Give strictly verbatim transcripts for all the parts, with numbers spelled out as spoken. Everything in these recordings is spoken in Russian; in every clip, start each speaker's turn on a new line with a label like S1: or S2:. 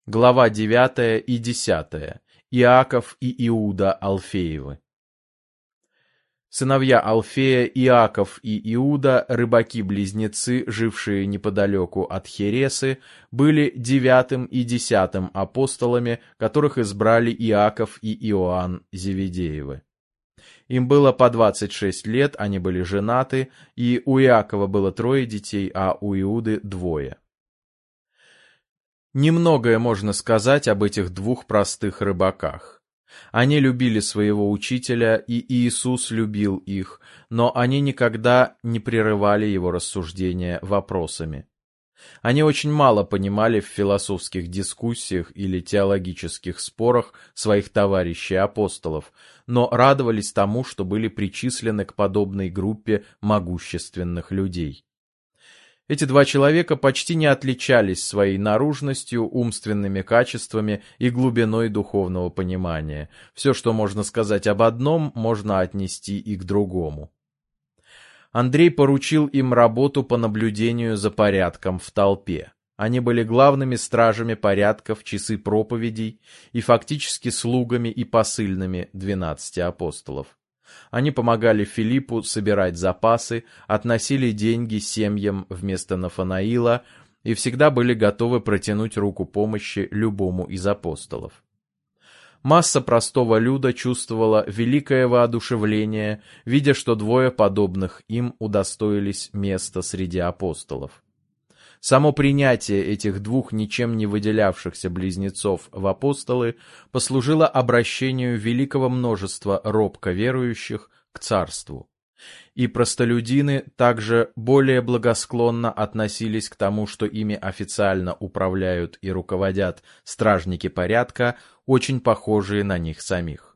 S1: Глава девятая и десятая. Иаков и Иуда Алфеевы. Сыновья Алфея, Иаков и Иуда, рыбаки-близнецы, жившие неподалеку от Хересы, были девятым и десятым апостолами, которых избрали Иаков и Иоанн Зеведеевы. Им было по двадцать шесть лет, они были женаты, и у Иакова было трое детей, а у Иуды двое. Немногое можно сказать об этих двух простых рыбаках. Они любили своего учителя, и Иисус любил их, но они никогда не прерывали его рассуждения вопросами. Они очень мало понимали в философских дискуссиях или теологических спорах своих товарищей-апостолов, но радовались тому, что были причислены к подобной группе могущественных людей. Эти два человека почти не отличались своей наружностью, умственными качествами и глубиной духовного понимания. Все, что можно сказать об одном, можно отнести и к другому. Андрей поручил им работу по наблюдению за порядком в толпе. Они были главными стражами порядка в часы проповедей и фактически слугами и посыльными двенадцати апостолов. Они помогали Филиппу собирать запасы, относили деньги семьям вместо Нафанаила и всегда были готовы протянуть руку помощи любому из апостолов. Масса простого люда чувствовала великое воодушевление, видя, что двое подобных им удостоились места среди апостолов. Само принятие этих двух ничем не выделявшихся близнецов в апостолы послужило обращению великого множества робко верующих к царству. И простолюдины также более благосклонно относились к тому, что ими официально управляют и руководят стражники порядка, очень похожие на них самих.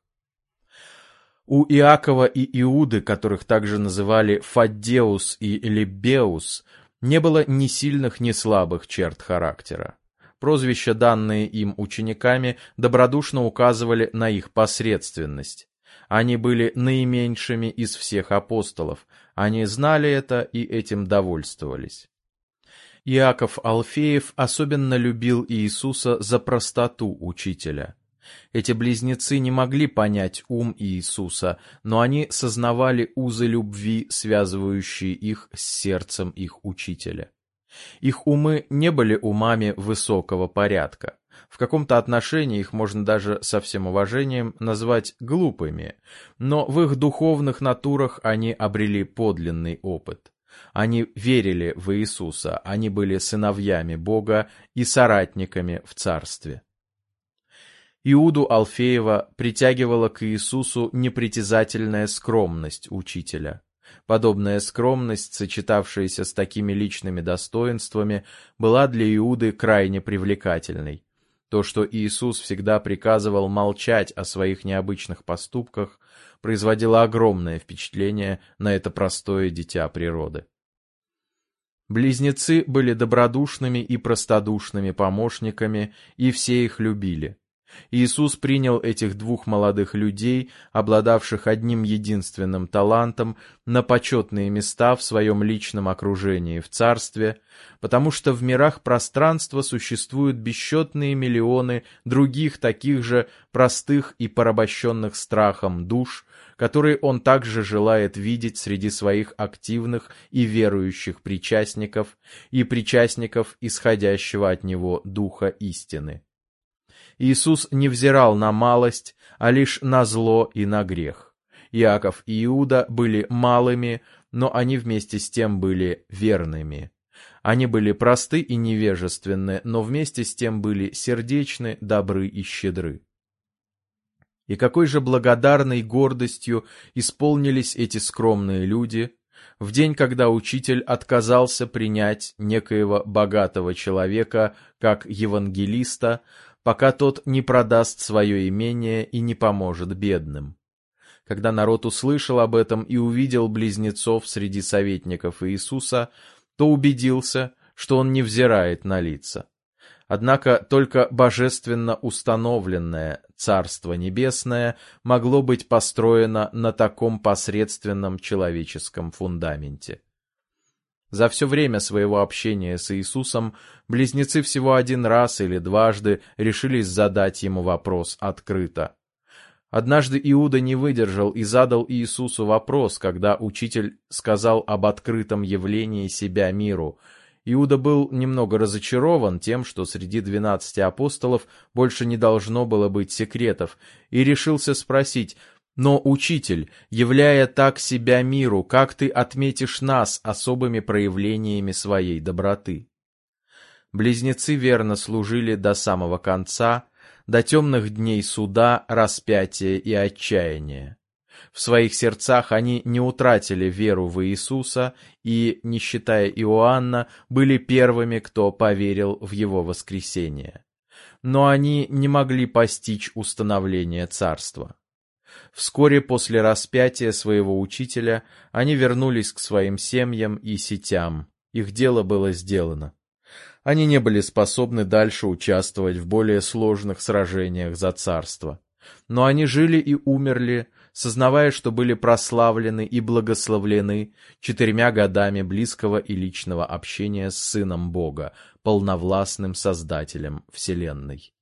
S1: У Иакова и Иуды, которых также называли Фаддеус и Либбеус, не было ни сильных, ни слабых черт характера. Прозвища, данные им учениками, добродушно указывали на их посредственность. Они были наименьшими из всех апостолов. Они знали это и этим довольствовались. Иаков Алфеев особенно любил Иисуса за простоту учителя. Эти близнецы не могли понять ум Иисуса, но они сознавали узы любви, связывающие их с сердцем их учителя. Их умы не были умами высокого порядка. В каком-то отношении их можно даже со всем уважением назвать глупыми, но в их духовных натурах они обрели подлинный опыт. Они верили в Иисуса, они были сыновьями Бога и соратниками в Царстве. Иуду Алфеева притягивала к Иисусу непритязательная скромность учителя. Подобная скромность, сочетавшаяся с такими личными достоинствами, была для Иуды крайне привлекательной. То, что Иисус всегда приказывал молчать о своих необычных поступках, производило огромное впечатление на это простое дитя природы. Близнецы были добродушными и простодушными помощниками, и все их любили. Иисус принял этих двух молодых людей, обладавших одним единственным талантом, на почетные места в своем личном окружении в царстве, потому что в мирах пространства существуют бесчетные миллионы других таких же простых и порабощенных страхом душ, которые он также желает видеть среди своих активных и верующих причастников и причастников исходящего от него духа истины. Иисус не взирал на малость, а лишь на зло и на грех. Иаков и Иуда были малыми, но они вместе с тем были верными. Они были просты и невежественны, но вместе с тем были сердечны, добры и щедры. И какой же благодарной гордостью исполнились эти скромные люди в день, когда учитель отказался принять некоего богатого человека как евангелиста, пока тот не продаст свое имение и не поможет бедным. Когда народ услышал об этом и увидел близнецов среди советников Иисуса, то убедился, что он не взирает на лица. Однако только божественно установленное Царство Небесное могло быть построено на таком посредственном человеческом фундаменте. За все время своего общения с Иисусом близнецы всего один раз или дважды решились задать ему вопрос открыто. Однажды Иуда не выдержал и задал Иисусу вопрос, когда учитель сказал об открытом явлении себя миру. Иуда был немного разочарован тем, что среди двенадцати апостолов больше не должно было быть секретов, и решился спросить: «Но, учитель, являя так себя миру, как ты отметишь нас особыми проявлениями своей доброты?» Близнецы верно служили до самого конца, до темных дней суда, распятия и отчаяния. В своих сердцах они не утратили веру в Иисуса и, не считая Иоанна, были первыми, кто поверил в его воскресение. Но они не могли постичь установление царства. Вскоре после распятия своего учителя они вернулись к своим семьям и сетям. Их дело было сделано. Они не были способны дальше участвовать в более сложных сражениях за царство. Но они жили и умерли, сознавая, что были прославлены и благословлены четырьмя годами близкого и личного общения с Сыном Бога, полновластным Создателем Вселенной.